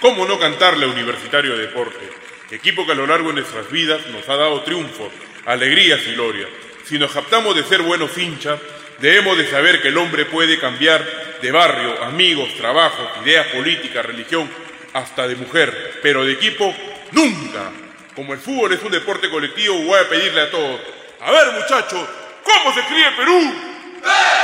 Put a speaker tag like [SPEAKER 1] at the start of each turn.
[SPEAKER 1] ¿Cómo no cantarle a Universitario de Deporte? Equipo que a lo largo de nuestras vidas nos ha dado triunfos, alegrías y gloria. Si nos jactamos de ser buenos hinchas, debemos de saber que el hombre puede cambiar de barrio, amigos, trabajos, ideas políticas, religión, hasta de mujer, pero de equipo, nunca. Como el fútbol es un deporte colectivo, voy a pedirle a todos: a ver, muchachos, ¿cómo se escribe Perú?